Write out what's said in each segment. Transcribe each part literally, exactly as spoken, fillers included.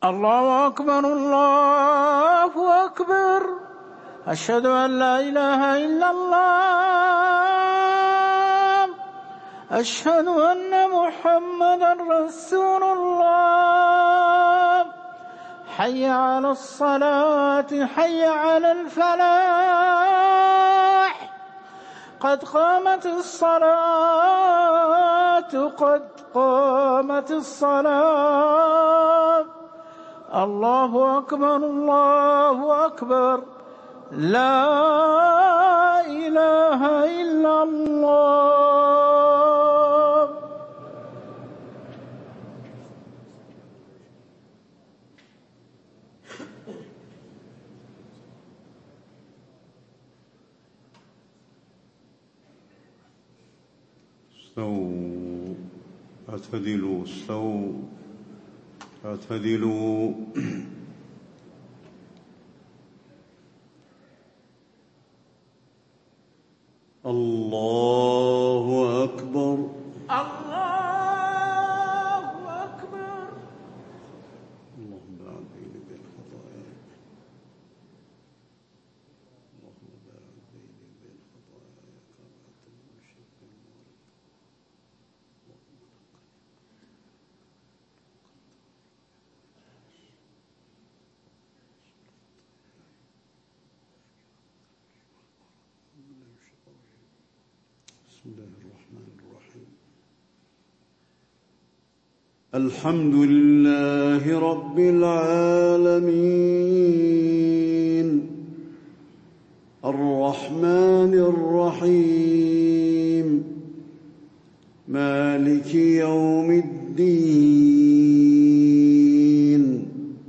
الله أكبر الله أكبر. أشهد أن لا إله إلا الله. أشهد أن محمدا رسول الله. حي على الصلاة حي على الفلاح. قد قامت الصلاة قد قامت الصلاة. الله أكبر الله أكبر. لا إله إلا الله. استووا اعتدلوا استووا اعتدلوا. الله أكبر الله أكبر. اللهم باعد بيني وبين خطاياي اللهم باعد بيني وبين خطاياي كما بعدت من المشرق والمغرب. بسم الله الرحمن الرحيم. الحمد لله رب العالمين الرحمن الرحيم مالك يوم الدين.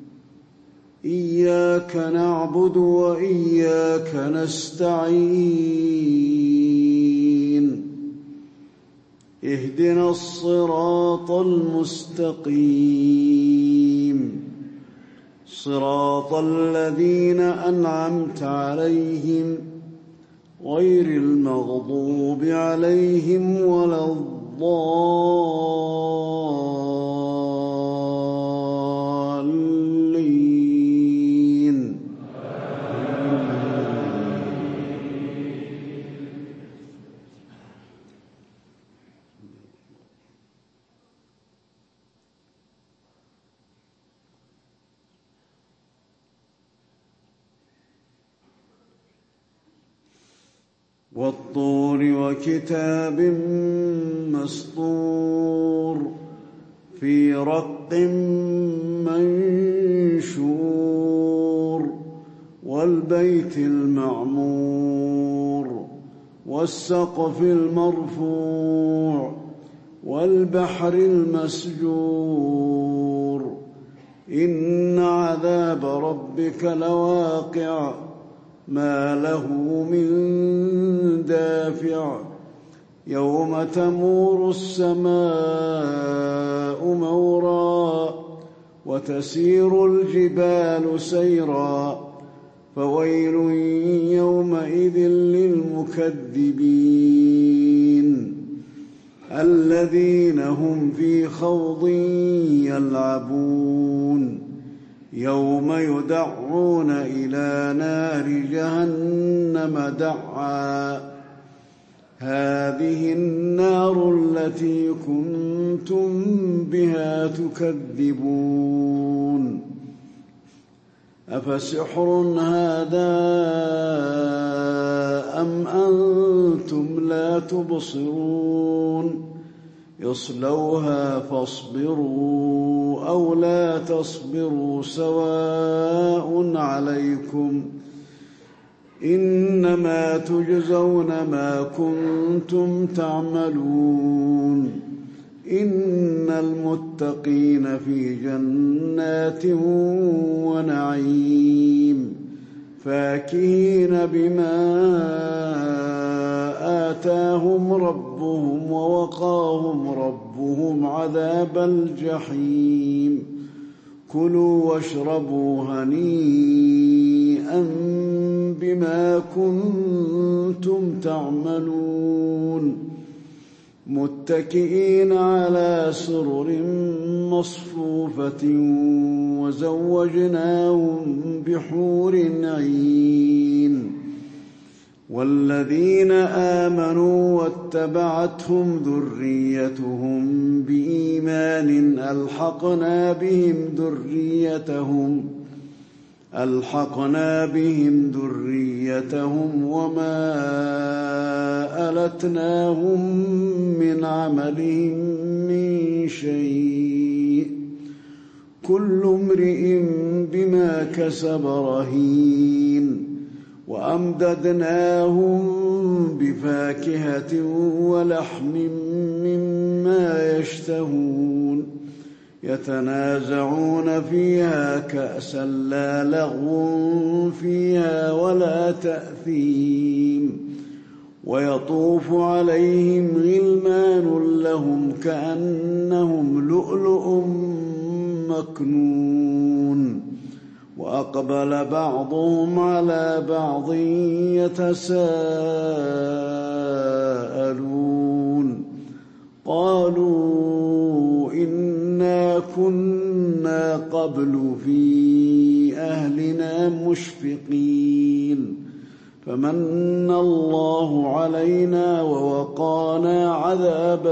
إياك نعبد وإياك نستعين. اهدنا الصراط المستقيم صراط الذين أنعمت عليهم غير المغضوب عليهم ولا الضالين. والطور وكتاب مسطور في رق منشور والبيت المعمور والسقف المرفوع والبحر المسجور. إن عذاب ربك لواقع ما له من دافع. يوم تمور السماء مورا وتسير الجبال سيرا. فويل يومئذ للمكذبين الذين هم في خوض يلعبون. يوم يدعون إلى نار جهنم دعا. هذه النار التي كنتم بها تكذبون. أفسحر هذا أم أنتم لا تبصرون. اصلوها فاصبروا أو لا تصبروا سواء عليكم إنما تجزون ما كنتم تعملون. إن المتقين في جنات ونعيم فاكهين بما آتاهم ربهم ووقاهم ربهم عذاب الجحيم. كلوا واشربوا هنيئا بما كنتم تعملون. متكئين على سرر مصفوفة وزوجناهم بحور عين والذين آمنوا واتبعتهم ذريتهم بإيمان ألحقنا بهم ذريتهم ألحقنا بهم ذريتهم وما ألتناهم من عملهم من شيء كل امرئ بما كسب رهين وأمددناهم بفاكهة ولحم مما يشتهون يتنازعون فيها كأسا لا لغو فيها ولا تأثيم ويطوف عليهم غلمان لهم كأنهم لؤلؤ مكنون وأقبل بعضهم على بعض يتساءلون قالوا إنا كنا قبل في أهلنا مشفقين فمن الله علينا ووقانا عذاب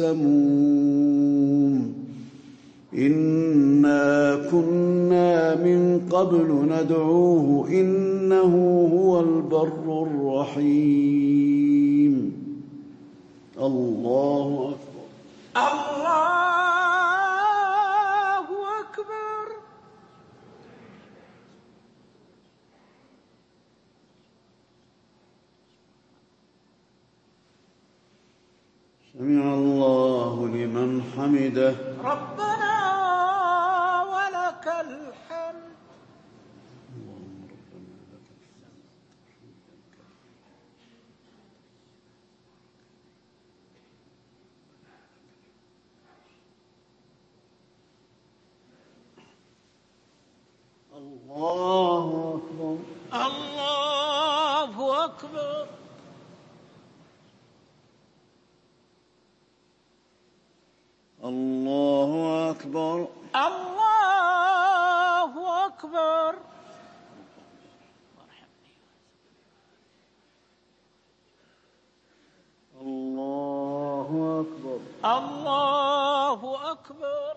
السموم إنا كنا من قبل ندعوه إنه هو البر الرحيم الله أكبر الله أكبر. سمع الله لمن حمده ربنا ولك الحمد. الله أكبر الله أكبر. الله أكبر الله أكبر. الله أكبر الله أكبر.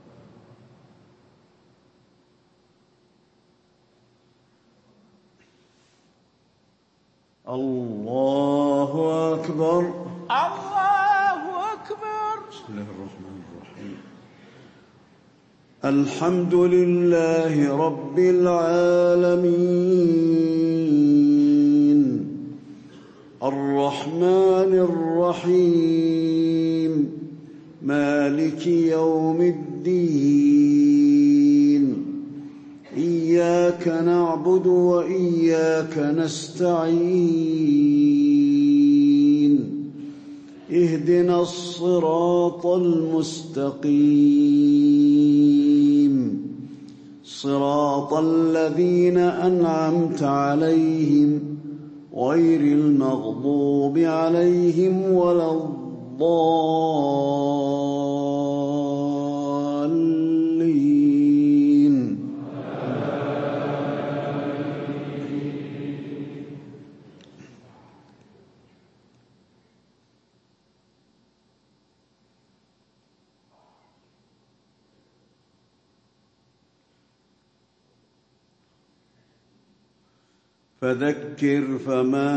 الله أكبر الله أكبر. بسم الله الرحمن الرحيم الحمد لله رب العالمين الرحمن الرحيم مالك يوم الدين إياك نعبد وإياك نستعين اهدنا الصراط المستقيم صراط الذين أنعمت عليهم غير المغضوب عليهم ولا الضالين. فذكر فما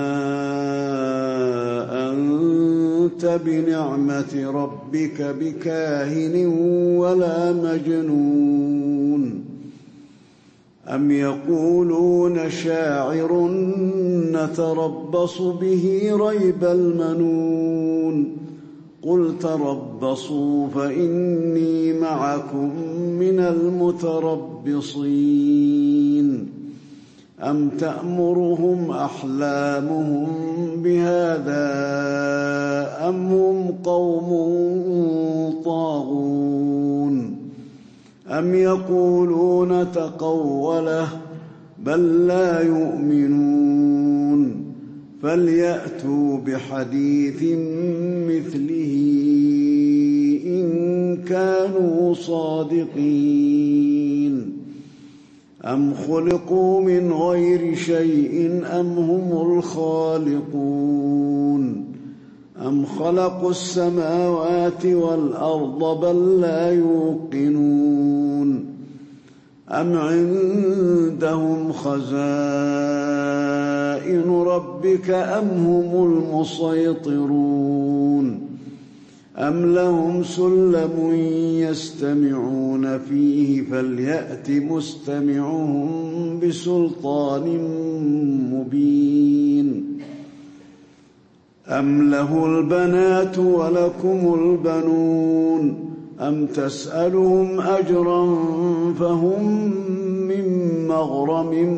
أنت بنعمة ربك بكاهن ولا مجنون أم يقولون شاعر نتربص به ريب المنون قل تربصوا فإني معكم من المتربصين أم تأمرهم أحلامهم بهذا أم هم قوم طاغون أم يقولون تقوله بل لا يؤمنون فليأتوا بحديث مثله إن كانوا صادقين أم خلقوا من غير شيء أم هم الخالقون أم خلقوا السماوات والأرض بل لا يوقنون أم عندهم خزائن ربك أم هم المسيطرون أم لهم سلم يستمعون فيه فليأت مستمعهم بسلطان مبين أم له البنات ولكم البنون أم تسألهم أجرا فهم من مغرم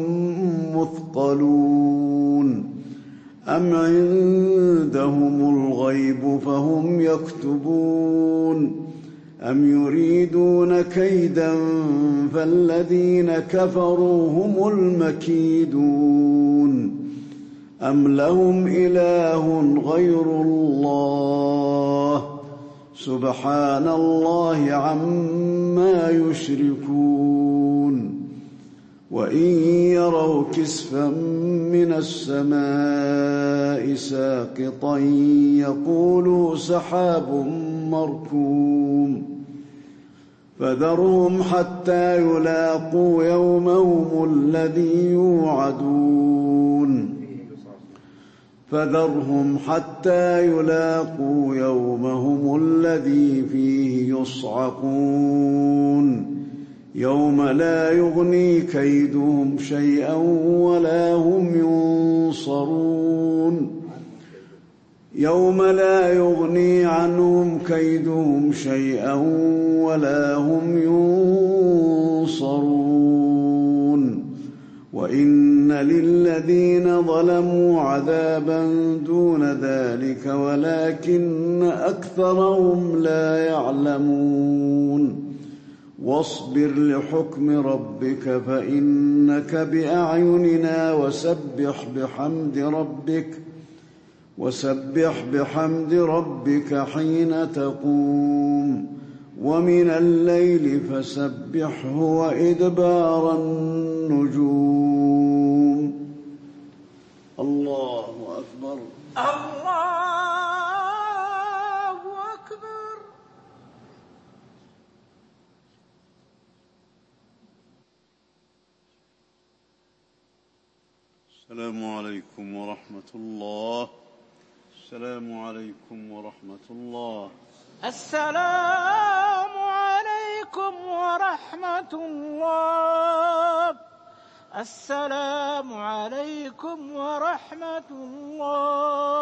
مثقلون أم عندهم الغيب فهم يكتبون أم يريدون كيدا فالذين كفروا هم المكيدون أم لهم إله غير الله سبحان الله عما يشركون وإن يروا كسفا من السماء ساقطا يقولوا سحاب مركوم فذرهم حتى يلاقوا يومهم الذي يوعدون فذرهم حتى يلاقوا يومهم الذي فيه يصعقون يوم لا يغني كيدهم شيئا ولا هم ينصرون يوم لا يغني عنهم كيدهم شيئا ولا هم ينصرون وإن للذين ظلموا عذابا دون ذلك ولكن أكثرهم لا يعلمون واصبر لحكم ربك فإنك بأعيننا وسبح بحمد ربك وسبح بحمد ربك حين تقوم ومن الليل فسبحه وإدبار النجوم. الله أكبر. الله أكبر. السلام عليكم ورحمة الله. السلام عليكم ورحمة الله. السلام عليكم ورحمة الله. السلام عليكم ورحمة الله.